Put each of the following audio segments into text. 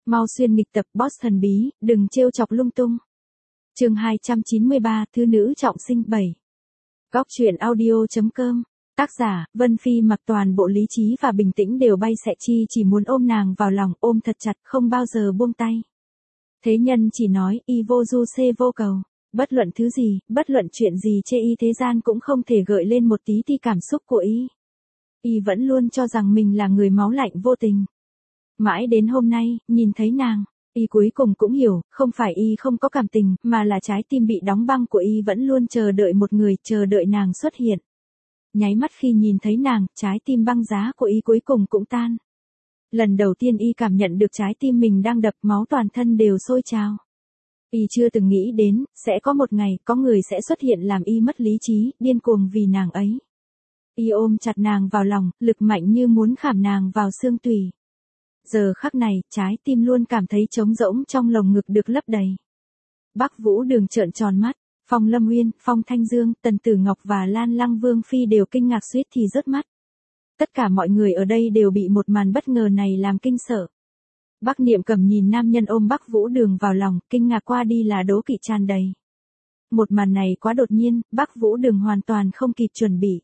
Mau xuyên nghịch tập boss thần bí, đừng trêu chọc lung tung. Chương 293, thứ nữ trọng sinh 7. Góc truyện audio.com. Tác giả, Vân Phi mặc toàn bộ lý trí và bình tĩnh đều bay xẹ chi chỉ muốn ôm nàng vào lòng, ôm thật chặt, không bao giờ buông tay. Thế nhân chỉ nói, y vô du xê vô cầu. Bất luận thứ gì, bất luận chuyện gì chê y thế gian cũng không thể gợi lên một tí ti cảm xúc của y. Y vẫn luôn cho rằng mình là người máu lạnh vô tình. Mãi đến hôm nay, nhìn thấy nàng, y cuối cùng cũng hiểu, không phải y không có cảm tình, mà là trái tim bị đóng băng của y vẫn luôn chờ đợi một người, chờ đợi nàng xuất hiện. Nháy mắt khi nhìn thấy nàng, trái tim băng giá của y cuối cùng cũng tan. Lần đầu tiên y cảm nhận được trái tim mình đang đập, máu toàn thân đều sôi trào. Y chưa từng nghĩ đến, sẽ có một ngày, có người sẽ xuất hiện làm y mất lý trí, điên cuồng vì nàng ấy. Y ôm chặt nàng vào lòng, lực mạnh như muốn khảm nàng vào xương tủy. Giờ khắc này, trái tim luôn cảm thấy trống rỗng trong lồng ngực được lấp đầy. Bắc Vũ Đường trợn tròn mắt, Phong Lâm Uyên, Phong Thanh Dương, Tần Tử Ngọc và Lan Lăng Vương Phi đều kinh ngạc suýt thì rớt mắt. Tất cả mọi người ở đây đều bị một màn bất ngờ này làm kinh sợ. Bắc Niệm Cầm nhìn nam nhân ôm Bắc Vũ Đường vào lòng, kinh ngạc qua đi là đố kỵ tràn đầy. Một màn này quá đột nhiên, Bắc Vũ Đường hoàn toàn không kịp chuẩn bị.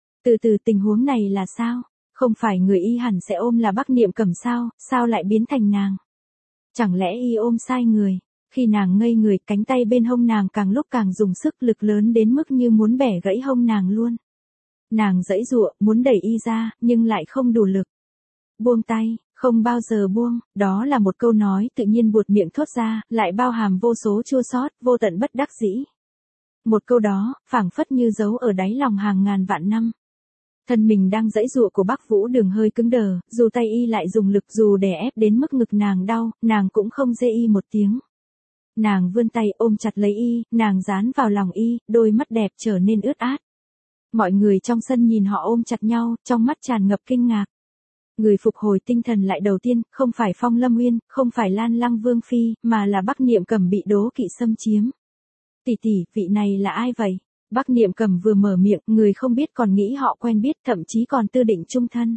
Từ tình huống này là sao? Không phải người y hẳn sẽ ôm là Bắc Niệm Cầm sao, sao lại biến thành nàng? Chẳng lẽ y ôm sai người? Khi nàng ngây người, cánh tay bên hông nàng càng lúc càng dùng sức, lực lớn đến mức như muốn bẻ gãy hông nàng luôn. Nàng giãy giụa, muốn đẩy y ra, nhưng lại không đủ lực. Buông tay, không bao giờ buông, đó là một câu nói tự nhiên buột miệng thốt ra, lại bao hàm vô số chua xót, vô tận bất đắc dĩ. Một câu đó, phảng phất như giấu ở đáy lòng hàng ngàn vạn năm. Thân mình đang giãy giụa của Bắc Vũ Đường hơi cứng đờ, dù tay y lại dùng lực, dù đè ép đến mức ngực nàng đau, nàng cũng không rên y một tiếng. Nàng vươn tay ôm chặt lấy y, nàng dán vào lòng y, đôi mắt đẹp trở nên ướt át. Mọi người trong sân nhìn họ ôm chặt nhau, trong mắt tràn ngập kinh ngạc. Người phục hồi tinh thần lại đầu tiên, không phải Phong Lâm Uyên, không phải Lan Lăng Vương Phi, mà là Bắc Niệm Cầm bị đố kỵ xâm chiếm. Tỷ tỷ, vị này là ai vậy? Bắc Niệm Cầm vừa mở miệng, người không biết còn nghĩ họ quen biết, thậm chí còn tư định chung thân.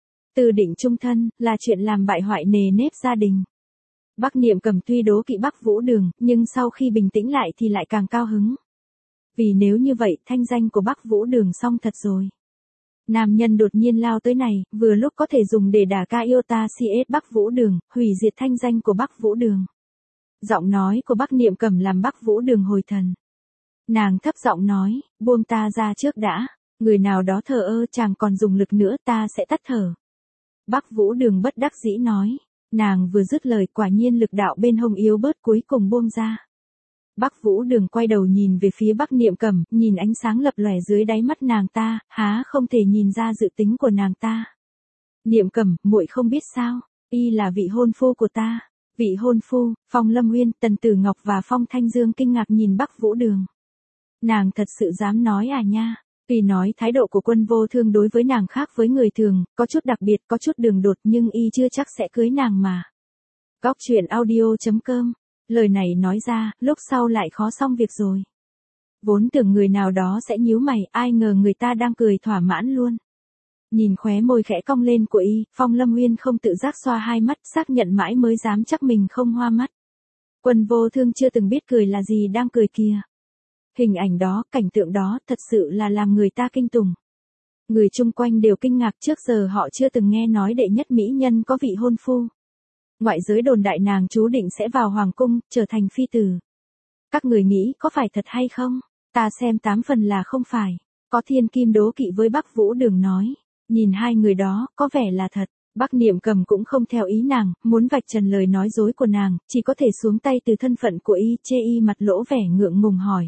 Tư định chung thân, là chuyện làm bại hoại nề nếp gia đình. Bắc Niệm Cầm tuy đố kỵ Bắc Vũ Đường, nhưng sau khi bình tĩnh lại thì lại càng cao hứng. Vì nếu như vậy, thanh danh của Bắc Vũ Đường xong thật rồi. Nam nhân đột nhiên lao tới này, vừa lúc có thể dùng để đả ca Iota CS Bắc Vũ Đường, hủy diệt thanh danh của Bắc Vũ Đường. Giọng nói của Bắc Niệm Cầm làm Bắc Vũ Đường hồi thần. Nàng thấp giọng nói, buông ta ra trước đã, người nào đó thờ ơ chàng còn dùng lực nữa ta sẽ tắt thở. Bắc Vũ Đường bất đắc dĩ nói, nàng vừa dứt lời quả nhiên lực đạo bên hông yếu bớt cuối cùng buông ra. Bắc Vũ Đường quay đầu nhìn về phía Bắc Niệm Cầm, nhìn ánh sáng lập lòe dưới đáy mắt nàng ta, há không thể nhìn ra dự tính của nàng ta. Niệm Cầm, muội không biết sao, y là vị hôn phu của ta. Vị hôn phu, Phong Lâm Uyên, Tần Tử Ngọc và Phong Thanh Dương kinh ngạc nhìn Bắc Vũ Đường. Nàng thật sự dám nói à nha? Tuy nói thái độ của Quân Vô Thương đối với nàng khác với người thường, có chút đặc biệt, có chút đường đột nhưng y chưa chắc sẽ cưới nàng mà. Góc truyện audio.com. Lời này nói ra, lúc sau lại khó xong việc rồi. Vốn tưởng người nào đó sẽ nhíu mày, ai ngờ người ta đang cười thỏa mãn luôn. Nhìn khóe môi khẽ cong lên của y, Phong Lâm Uyên không tự giác xoa hai mắt, xác nhận mãi mới dám chắc mình không hoa mắt. Quân Vô Thương chưa từng biết cười là gì đang cười kìa. Hình ảnh đó, cảnh tượng đó, thật sự là làm người ta kinh tủng. Người chung quanh đều kinh ngạc, trước giờ họ chưa từng nghe nói đệ nhất mỹ nhân có vị hôn phu. Ngoại giới đồn đại nàng chú định sẽ vào hoàng cung, trở thành phi tử. Các người nghĩ có phải thật hay không? Ta xem 8 phần là không phải. Có thiên kim đố kỵ với Bắc Vũ Đường nói. Nhìn hai người đó, có vẻ là thật. Bắc Niệm Cầm cũng không theo ý nàng, muốn vạch trần lời nói dối của nàng, chỉ có thể xuống tay từ thân phận của y, chê y mặt lỗ vẻ ngượng ngùng hỏi.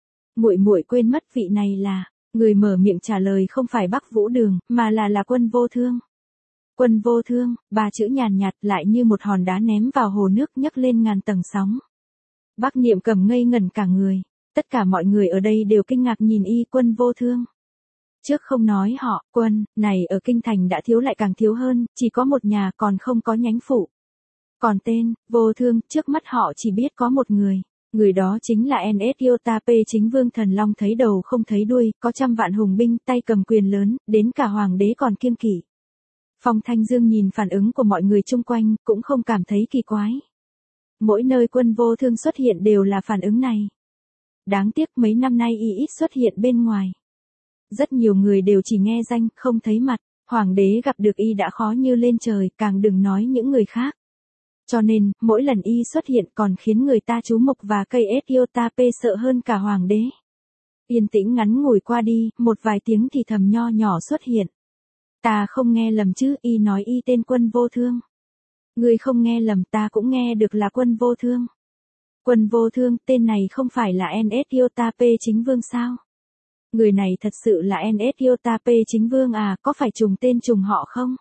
Muội quên mất vị này là, người mở miệng trả lời không phải Bắc Vũ Đường, mà là Quân Vô Thương. Quân Vô Thương, ba chữ nhàn nhạt lại như một hòn đá ném vào hồ nước nhấc lên ngàn tầng sóng. Bắc Niệm Cầm ngây ngẩn cả người, tất cả mọi người ở đây đều kinh ngạc nhìn y Quân Vô Thương. Trước không nói họ, quân, này ở Kinh Thành đã thiếu lại càng thiếu hơn, chỉ có một nhà còn không có nhánh phụ. Còn tên, Vô Thương, trước mắt họ chỉ biết có một người. Người đó chính là NS Iota P chính Vương Thần Long thấy đầu không thấy đuôi, có trăm vạn hùng binh, tay cầm quyền lớn, đến cả hoàng đế còn kiêng kỵ. Phong Thanh Dương nhìn phản ứng của mọi người chung quanh, cũng không cảm thấy kỳ quái. Mỗi nơi Quân Vô Thương xuất hiện đều là phản ứng này. Đáng tiếc mấy năm nay y ít xuất hiện bên ngoài. Rất nhiều người đều chỉ nghe danh, không thấy mặt. Hoàng đế gặp được y đã khó như lên trời, càng đừng nói những người khác. Cho nên, mỗi lần y xuất hiện còn khiến người ta chú mục và cây Etiotape sợ hơn cả hoàng đế. Yên tĩnh ngắn ngủi qua đi, một vài tiếng thì thầm nho nhỏ xuất hiện. Ta không nghe lầm chứ, y nói y tên Quân Vô Thương. Ngươi không nghe lầm, ta cũng nghe được là Quân Vô Thương. Quân Vô Thương, tên này không phải là Etiotape chính vương sao? Người này thật sự là Etiotape chính vương à, có phải trùng tên trùng họ không?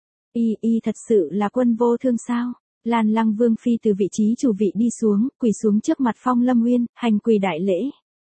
Y thật sự là Quân Vô Thương sao? Lan Lăng Vương phi từ vị trí chủ vị đi xuống, quỳ xuống trước mặt Phong Lâm Nguyên, hành quỳ đại lễ.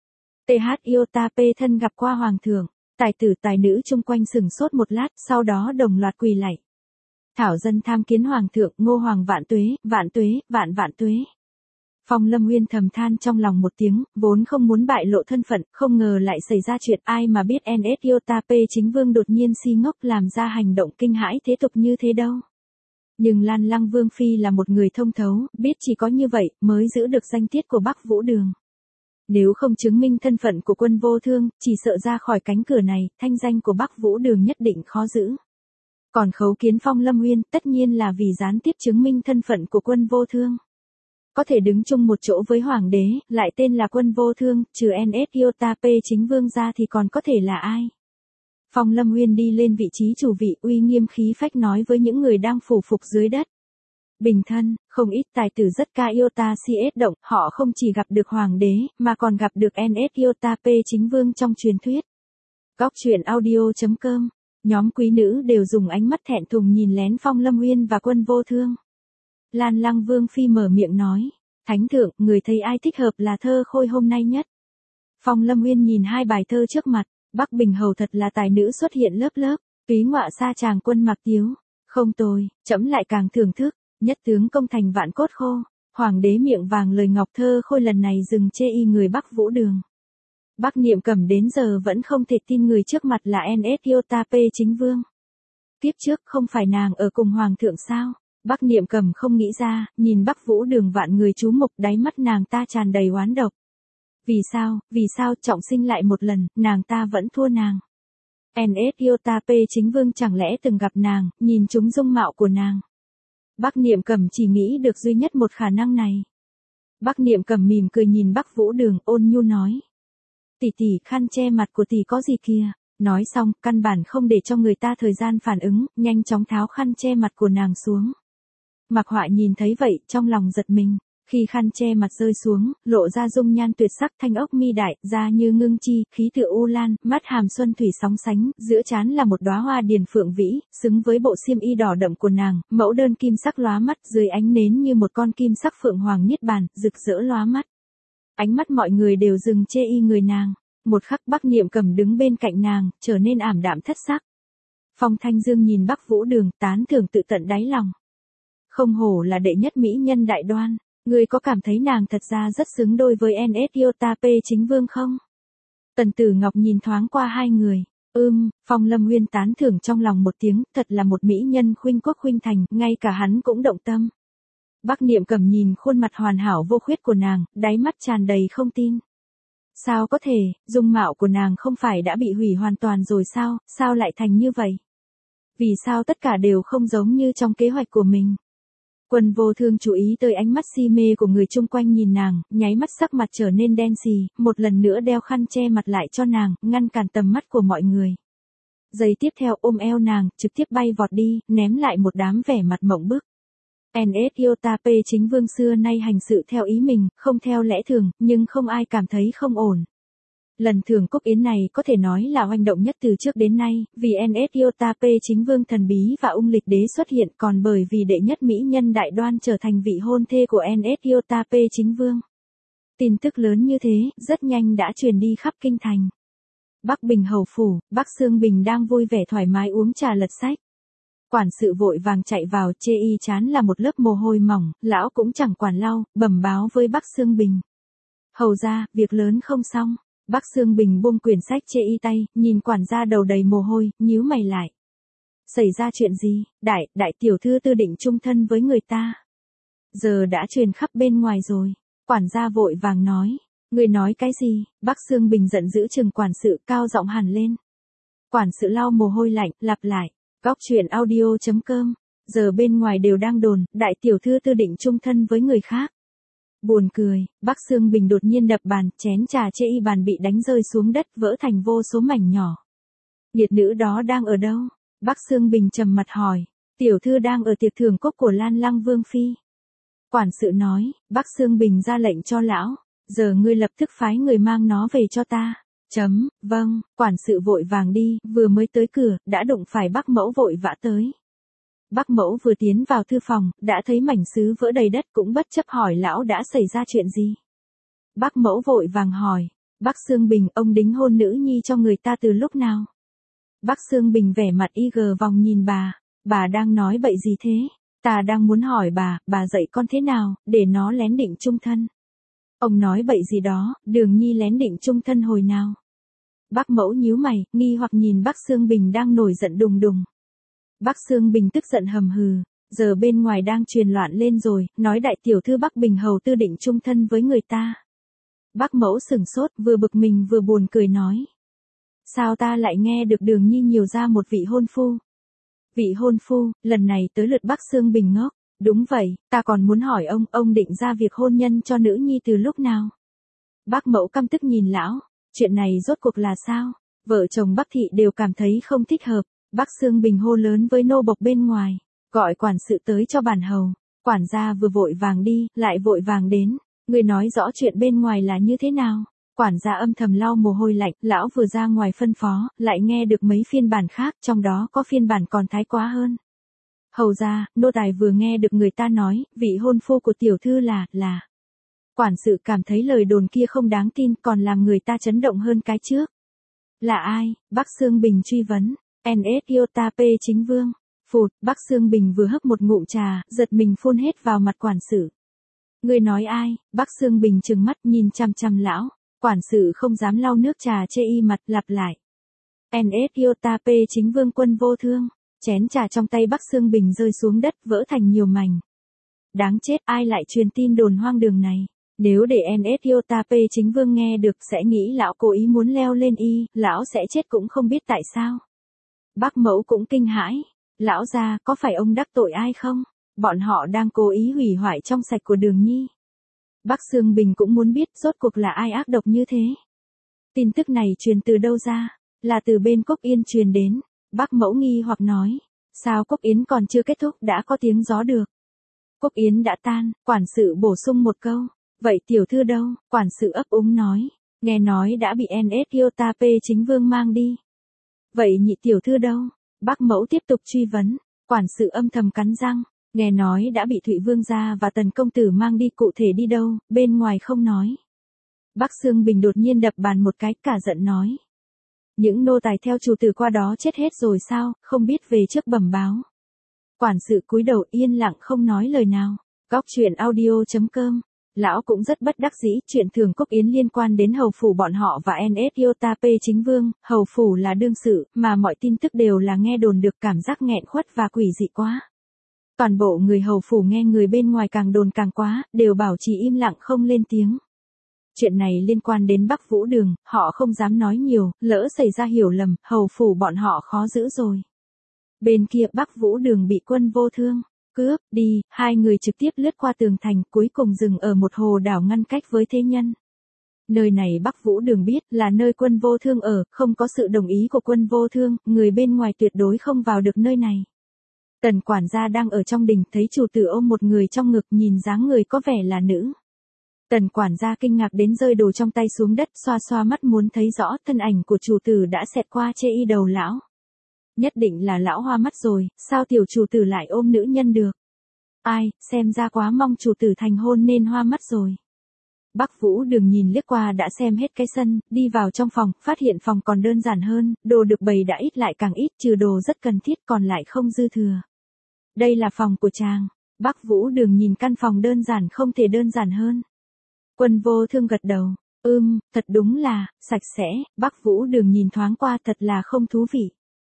Etiotape thân gặp qua hoàng thượng, tài tử tài nữ chung quanh sừng sốt một lát, sau đó đồng loạt quỳ lạy. Thảo dân tham kiến hoàng thượng, Ngô hoàng vạn tuế, vạn tuế, vạn vạn tuế. Phong Lâm Nguyên thầm than trong lòng một tiếng, vốn không muốn bại lộ thân phận, không ngờ lại xảy ra chuyện, ai mà biết Etiotape chính vương đột nhiên si ngốc làm ra hành động kinh hãi thế tục như thế đâu. Nhưng Lan Lăng Vương phi là một người thông thấu, biết chỉ có như vậy mới giữ được danh tiết của Bắc Vũ Đường. Nếu không chứng minh thân phận của Quân Vô Thương, chỉ sợ ra khỏi cánh cửa này, thanh danh của Bắc Vũ Đường nhất định khó giữ. Còn khấu kiến Phong Lâm Nguyên, tất nhiên là vì gián tiếp chứng minh thân phận của Quân Vô Thương. Có thể đứng chung một chỗ với hoàng đế, lại tên là Quân Vô Thương, trừ Etiotape chính vương ra thì còn có thể là ai? Phong Lâm Nguyên đi lên vị trí chủ vị, uy nghiêm khí phách nói với những người đang phủ phục dưới đất. Bình thân, không ít tài tử rất ca Iota siết động, họ không chỉ gặp được hoàng đế, mà còn gặp được Etiotape chính vương trong truyền thuyết. Góc truyện audio.com, nhóm quý nữ đều dùng ánh mắt thẹn thùng nhìn lén Phong Lâm Nguyên và Quân Vô Thương. Lan Lăng Vương phi mở miệng nói, Thánh thượng, người thấy ai thích hợp là thơ khôi hôm nay nhất. Phong Lâm Nguyên nhìn hai bài thơ trước mặt, Bắc Bình Hầu thật là tài nữ xuất hiện lớp lớp, túy ngọa sa chàng quân mặc tiếu, không tồi, trẫm lại càng thưởng thức, nhất tướng công thành vạn cốt khô, hoàng đế miệng vàng lời ngọc thơ khôi lần này dừng chê y người Bắc Vũ Đường. Bắc Niệm Cẩm đến giờ vẫn không thể tin người trước mặt là Etiotape chính vương. Tiếp trước không phải nàng ở cùng hoàng thượng sao? Bắc Niệm Cẩm không nghĩ ra, nhìn Bắc Vũ Đường vạn người chú mục, đáy mắt nàng ta tràn đầy oán độc. Vì sao trọng sinh lại một lần, nàng ta vẫn thua nàng. Etiotape chính vương chẳng lẽ từng gặp nàng, nhìn trúng dung mạo của nàng. Bắc Niệm Cẩm chỉ nghĩ được duy nhất một khả năng này. Bắc Niệm Cẩm mỉm cười nhìn Bắc Vũ Đường, ôn nhu nói. Tỷ tỷ, khăn che mặt của tỷ có gì kìa? Nói xong, căn bản không để cho người ta thời gian phản ứng, nhanh chóng tháo khăn che mặt của nàng xuống. Mạc Họa nhìn thấy vậy, trong lòng giật mình. Khi khăn che mặt rơi xuống, lộ ra dung nhan tuyệt sắc, thanh ốc mi đại, da như ngưng chi, khí tựa u lan, mắt hàm xuân thủy sóng sánh, giữa trán là một đóa hoa điền phượng vĩ, xứng với bộ xiêm y đỏ đậm của nàng, mẫu đơn kim sắc lóa mắt, dưới ánh nến như một con kim sắc phượng hoàng niết bàn, rực rỡ lóa mắt. Ánh mắt mọi người đều dừng chê y người nàng. Một khắc Bắc Niệm Cẩm đứng bên cạnh nàng, trở nên ảm đạm thất sắc. Phong Thanh Dương nhìn Bắc Vũ Đường, tán thưởng tự tận đáy lòng. Không hổ là đệ nhất mỹ nhân Đại Đoan, ngươi có cảm thấy nàng thật ra rất xứng đôi với Etiotape chính vương không? Tần Tử Ngọc nhìn thoáng qua hai người. Phong Lâm Nguyên tán thưởng trong lòng một tiếng, thật là một mỹ nhân khuynh quốc khuynh thành, ngay cả hắn cũng động tâm. Bắc Niệm Cẩm nhìn khuôn mặt hoàn hảo vô khuyết của nàng, đáy mắt tràn đầy không tin. Sao có thể, dung mạo của nàng không phải đã bị hủy hoàn toàn rồi sao, sao lại thành như vậy? Vì sao tất cả đều không giống như trong kế hoạch của mình? Quân Vô Thương chú ý tới ánh mắt si mê của người chung quanh nhìn nàng, nháy mắt sắc mặt trở nên đen xì, một lần nữa đeo khăn che mặt lại cho nàng, ngăn cản tầm mắt của mọi người. Giây tiếp theo ôm eo nàng, trực tiếp bay vọt đi, ném lại một đám vẻ mặt mộng bức. Etiotape chính vương xưa nay hành sự theo ý mình, không theo lẽ thường, nhưng không ai cảm thấy không ổn. Lần thưởng cúc yến này có thể nói là hoành động nhất từ trước đến nay, vì Etiotape chính vương thần bí và ung lịch đế xuất hiện, còn bởi vì đệ nhất mỹ nhân Đại Đoan trở thành vị hôn thê của Etiotape chính vương. Tin tức lớn như thế, rất nhanh đã truyền đi khắp kinh thành. Bắc Bình Hầu phủ, Bắc Xương Bình đang vui vẻ thoải mái uống trà lật sách. Quản sự vội vàng chạy vào, chê y chán là một lớp mồ hôi mỏng, lão cũng chẳng quản lau, bẩm báo với Bắc Xương Bình. Hầu ra, việc lớn không xong. Bắc Xương Bình buông quyển sách chê y tay, nhìn quản gia đầu đầy mồ hôi, nhíu mày lại. Xảy ra chuyện gì? Đại tiểu thư Tư định chung thân với người ta. Giờ đã truyền khắp bên ngoài rồi. Quản gia vội vàng nói. Người nói cái gì? Bác Sương Bình giận dữ chừng quản sự, cao giọng hẳn lên. Quản sự lau mồ hôi lạnh, lặp lại. Góc truyện audio.com. Giờ bên ngoài đều đang đồn, đại tiểu thư Tư định chung thân với người khác. Buồn cười, bác Sương Bình đột nhiên đập bàn, chén trà chê y bàn bị đánh rơi xuống đất, vỡ thành vô số mảnh nhỏ. Nghiệt nữ đó đang ở đâu? Bác Sương Bình trầm mặt hỏi. Tiểu thư đang ở tiệc thưởng cốc của Lan Lăng Vương Phi. Quản sự nói, bác Sương Bình ra lệnh cho lão. Giờ ngươi lập tức phái người mang nó về cho ta. Vâng, quản sự vội vàng đi, vừa mới tới cửa, đã đụng phải bác mẫu vội vã tới. Bác mẫu vừa tiến vào thư phòng, đã thấy mảnh sứ vỡ đầy đất, cũng bất chấp hỏi lão đã xảy ra chuyện gì. Bác mẫu vội vàng hỏi, bác Sương Bình, ông đính hôn nữ nhi cho người ta từ lúc nào? Bác Sương Bình vẻ mặt y gờ vòng nhìn bà đang nói bậy gì thế? Ta đang muốn hỏi bà dạy con thế nào, để nó lén định chung thân. Ông nói bậy gì đó, Đường Nhi lén định chung thân hồi nào? Bác mẫu nhíu mày, nghi hoặc nhìn bác Sương Bình đang nổi giận đùng đùng. Bác Sương Bình tức giận hầm hừ, giờ bên ngoài đang truyền loạn lên rồi, nói đại tiểu thư Bắc Bình hầu Tư định chung thân với người ta. Bác mẫu sửng sốt, vừa bực mình vừa buồn cười nói. Sao ta lại nghe được Đường Nhi nhiều ra một vị hôn phu? Vị hôn phu, lần này tới lượt bác Sương Bình ngốc. Đúng vậy, ta còn muốn hỏi ông định ra việc hôn nhân cho nữ nhi từ lúc nào? Bác mẫu căm tức nhìn lão, chuyện này rốt cuộc là sao? Vợ chồng Bác Thị đều cảm thấy không thích hợp. Bác Sương Bình hô lớn với nô bộc bên ngoài, gọi quản sự tới cho bản hầu. Quản gia vừa vội vàng đi, lại vội vàng đến. Người nói rõ chuyện bên ngoài là như thế nào? Quản gia âm thầm lau mồ hôi lạnh, lão vừa ra ngoài phân phó, lại nghe được mấy phiên bản khác, trong đó có phiên bản còn thái quá hơn. Hầu ra, nô tài vừa nghe được người ta nói, vị hôn phu của tiểu thư là. Quản sự cảm thấy lời đồn kia không đáng tin, còn làm người ta chấn động hơn cái trước. Là ai? Bác Sương Bình truy vấn. NS Iota P Chính Vương. Phụt, bác Sương Bình vừa hấp một ngụm trà, giật mình phun hết vào mặt quản sự. Người nói ai? Bác Sương Bình trừng mắt nhìn chăm chăm lão. Quản sự không dám lau nước trà chê y mặt, lặp lại. NS Iota P Chính Vương Quân Vô Thương. Chén trà trong tay bác Sương Bình rơi xuống đất, vỡ thành nhiều mảnh. Đáng chết, ai lại truyền tin đồn hoang đường này? Nếu để NS Iota P Chính Vương nghe được sẽ nghĩ lão cố ý muốn leo lên y, lão sẽ chết cũng không biết tại sao. Bác mẫu cũng kinh hãi. Lão gia, có phải ông đắc tội ai không? Bọn họ đang cố ý hủy hoại trong sạch của Đường Nhi. Bác Sương Bình cũng muốn biết rốt cuộc là ai ác độc như thế. Tin tức này truyền từ đâu ra? Là từ bên Cốc Yên truyền đến. Bác mẫu nghi hoặc nói. Sao Cốc Yến còn chưa kết thúc đã có tiếng gió được? Cốc Yến đã tan, quản sự bổ sung một câu. Vậy tiểu thư đâu? Quản sự ấp úng nói. Nghe nói đã bị NS Iota P Chính Vương mang đi. Vậy nhị tiểu thư đâu? Bác mẫu tiếp tục truy vấn. Quản sự âm thầm cắn răng. Nghe nói đã bị Thụy Vương gia và Tần công tử mang đi, cụ thể đi đâu, bên ngoài không nói. Bác Sương Bình đột nhiên đập bàn một cái, cả giận nói. Những nô tài theo chủ tử qua đó chết hết rồi sao, không biết về trước bẩm báo. Quản sự cúi đầu yên lặng không nói lời nào. Góc truyện audio.com. Lão cũng rất bất đắc dĩ, chuyện thường Cốc Yến liên quan đến hầu phủ bọn họ và NS Iota P Chính Vương, hầu phủ là đương sự, mà mọi tin tức đều là nghe đồn, được cảm giác nghẹn khuất và quỷ dị quá. Toàn bộ người hầu phủ nghe người bên ngoài càng đồn càng quá, đều bảo trì im lặng không lên tiếng. Chuyện này liên quan đến Bắc Vũ Đường, họ không dám nói nhiều, lỡ xảy ra hiểu lầm, hầu phủ bọn họ khó giữ rồi. Bên kia Bắc Vũ Đường bị Quân Vô Thương cướp đi, hai người trực tiếp lướt qua tường thành, cuối cùng dừng ở một hồ đảo ngăn cách với thế nhân. Nơi này Bắc Vũ Đường biết là nơi Quân Vô Thương ở, không có sự đồng ý của Quân Vô Thương, người bên ngoài tuyệt đối không vào được nơi này. Tần quản gia đang ở trong đình, thấy chủ tử ôm một người trong ngực, nhìn dáng người có vẻ là nữ. Tần quản gia kinh ngạc đến rơi đồ trong tay xuống đất, xoa xoa mắt muốn thấy rõ thân ảnh của chủ tử đã xẹt qua chê y đầu lão. Nhất định là lão hoa mắt rồi, sao tiểu chủ tử lại ôm nữ nhân được? Ai, xem ra quá mong chủ tử thành hôn nên hoa mắt rồi. Bắc Vũ Đường nhìn liếc qua đã xem hết cái sân, đi vào trong phòng, phát hiện phòng còn đơn giản hơn, đồ được bày đã ít lại càng ít, trừ đồ rất cần thiết còn lại không dư thừa. Đây là phòng của chàng. Bắc Vũ Đường nhìn căn phòng đơn giản không thể đơn giản hơn. Quân Vô Thương gật đầu. Thật đúng là, sạch sẽ. Bắc Vũ Đường nhìn thoáng qua, thật là không thú vị.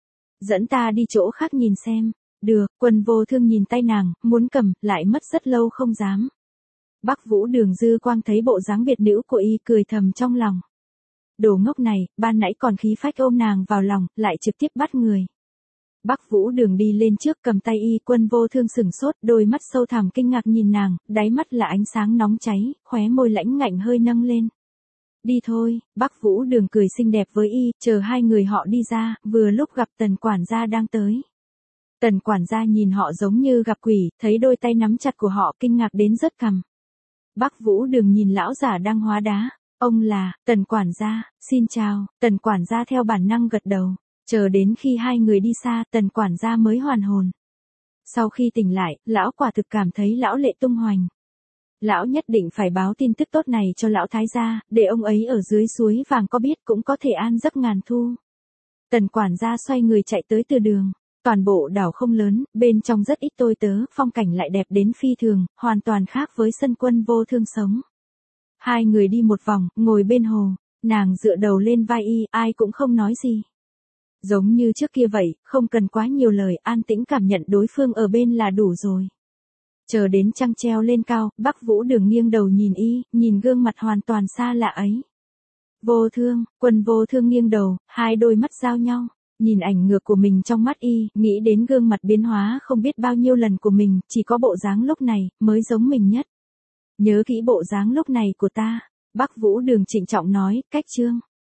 Dẫn ta đi chỗ khác nhìn xem. Được, Quân Vô Thương nhìn tay nàng, muốn cầm, lại mất rất lâu không dám. Bắc Vũ Đường dư quang thấy bộ dáng biệt nữ của y cười thầm trong lòng. Đồ ngốc này, ban nãy còn khí phách ôm nàng vào lòng, lại trực tiếp bắt người. Bắc Vũ Đường đi lên trước cầm tay y, Quân Vô Thương sửng sốt, đôi mắt sâu thẳm kinh ngạc nhìn nàng, đáy mắt là ánh sáng nóng cháy, khóe môi lãnh ngạnh hơi nâng lên. Đi thôi, Bắc Vũ Đường cười xinh đẹp với y, chờ hai người họ đi ra, vừa lúc gặp Tần quản gia đang tới. Tần quản gia nhìn họ giống như gặp quỷ, thấy đôi tay nắm chặt của họ kinh ngạc đến rớt cằm. Bắc Vũ Đường nhìn lão giả đang hóa đá, ông là, Tần quản gia, xin chào, Tần quản gia theo bản năng gật đầu, chờ đến khi hai người đi xa, Tần quản gia mới hoàn hồn. Sau khi tỉnh lại, lão quả thực cảm thấy lão lệ tung hoành. Lão nhất định phải báo tin tức tốt này cho lão thái gia, để ông ấy ở dưới suối vàng có biết cũng có thể an giấc ngàn thu. Tần quản gia xoay người chạy tới từ đường. Toàn bộ đảo không lớn, bên trong rất ít tôi tớ, phong cảnh lại đẹp đến phi thường, hoàn toàn khác với sân Quân Vô Thương sống. Hai người đi một vòng, ngồi bên hồ, nàng dựa đầu lên vai y, ai cũng không nói gì. Giống như trước kia vậy, không cần quá nhiều lời, an tĩnh cảm nhận đối phương ở bên là đủ rồi. Chờ đến trăng treo lên cao, Bắc Vũ Đường nghiêng đầu nhìn y, nhìn gương mặt hoàn toàn xa lạ ấy. Vô Thương, Quân Vô Thương nghiêng đầu, hai đôi mắt giao nhau. Nhìn ảnh ngược của mình trong mắt y, nghĩ đến gương mặt biến hóa không biết bao nhiêu lần của mình, chỉ có bộ dáng lúc này, mới giống mình nhất. Nhớ kỹ bộ dáng lúc này của ta. Bắc Vũ Đường trịnh trọng nói, cách chương.